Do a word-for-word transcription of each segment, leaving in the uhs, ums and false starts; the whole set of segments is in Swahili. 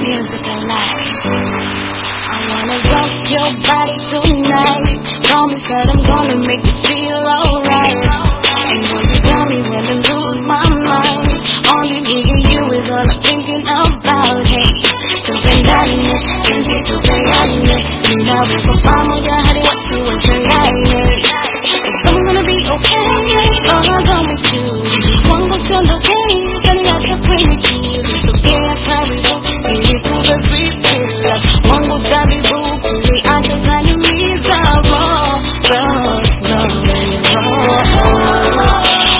music alive. I wanna rock your body tonight. Promise that I'm gonna make you feel alright. And won't you tell me when I lose my mind? Only me and you is all I'm thinking about. Hey, tupendane, penzi tupeane. Ninawe kwa pamoja hadi watu washangae. It's all gonna be okay, all I'm gonna do. Kwangu siondoke, kaniacha kwenye kiza. Sogea karibu, ili tuwe vipila. Kwangu tabibu, kuniacha utaniumiza. Roll, roll, roll, roll.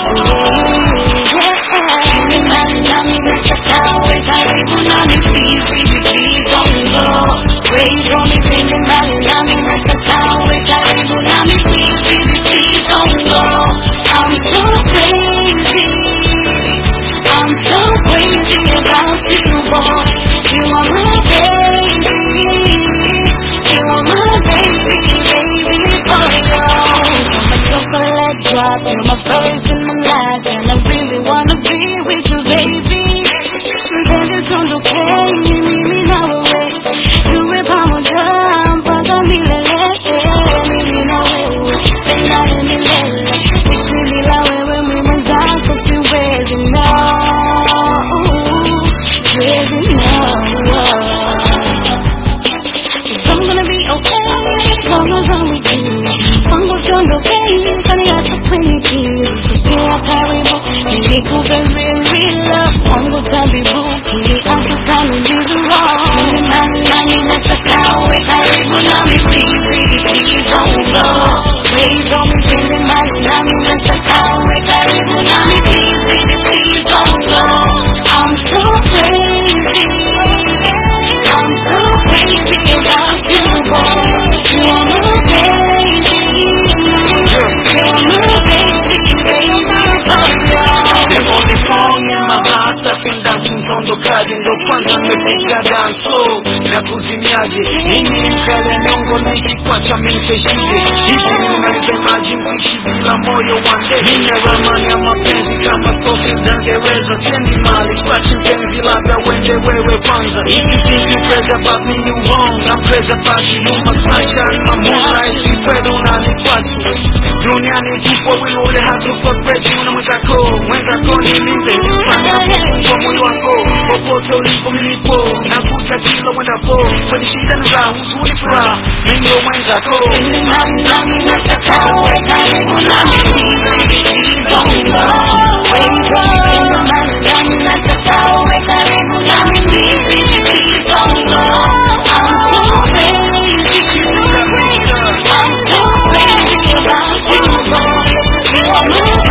Nami nami nataka uwe karibu nami, please, baby, please don't go. Wait for me, sende mbali nami nataka uwe karibu nami, please, baby, please don't go. I'm so crazy, I'm so crazy about you, boy. You are my baby, you are my baby, baby boy. You're my chocolate drop, you're my first and my last, and I really wanna be with you, baby. Baby, sounds okay, mimi nawe tuwe pamoja mpaka milele. Mimi na wewe pendane milele, ishi bila wewe mimi mwenzako siwezi, no, siwezi, no. It's all gonna be okay, as long as I'm with you. Kwangu siondoke, kaniacha kwenye kiza. Sogea karibu, ili kupe real, real love. Kwangu tabibu, kuniacha utaniumiza. Roll, nami nami nataka uwe karibu nami, please, please, please don't go. Wait for me, sende mbali nami nataka uwe karibu nami, please, please, please don't go. I'm so crazy, I'm so crazy about you, boy. You are my baby, you are my baby, baby boy. The only song in my heart napenda mtondokaje, ndo kwanza nimefika dance floor na kuzimiaje. Mimi mkale nyongo na ikikwacha minteshije. Hivi unasemaje mkishi bila moyo wande? Nina ramani ya mapenzi kama Scofield Dangereza. Sendi mali scratching penzi labda wende wewe kwanza. If you think you crazy about me, you wrong. I'm crazy about you, you my sunshine, my moonlight. Kipendo unanikwatu duniani tupo wilole hatupo pressure. Una mwenzako, mwenzako ni mimi. Kwa moyo wako, popote ulipo milipo. Nakuta kila wendapo, kwenye shida na raha, huzuni furaha. Mimi ndo mwenzako. Nami nami nataka uwe karibu nami, please, please don't go. Wait for me, sende mbali nami nataka uwe karibu nami, please, please, please don't go. I'm so crazy, I'm so crazy about you, boy. You are my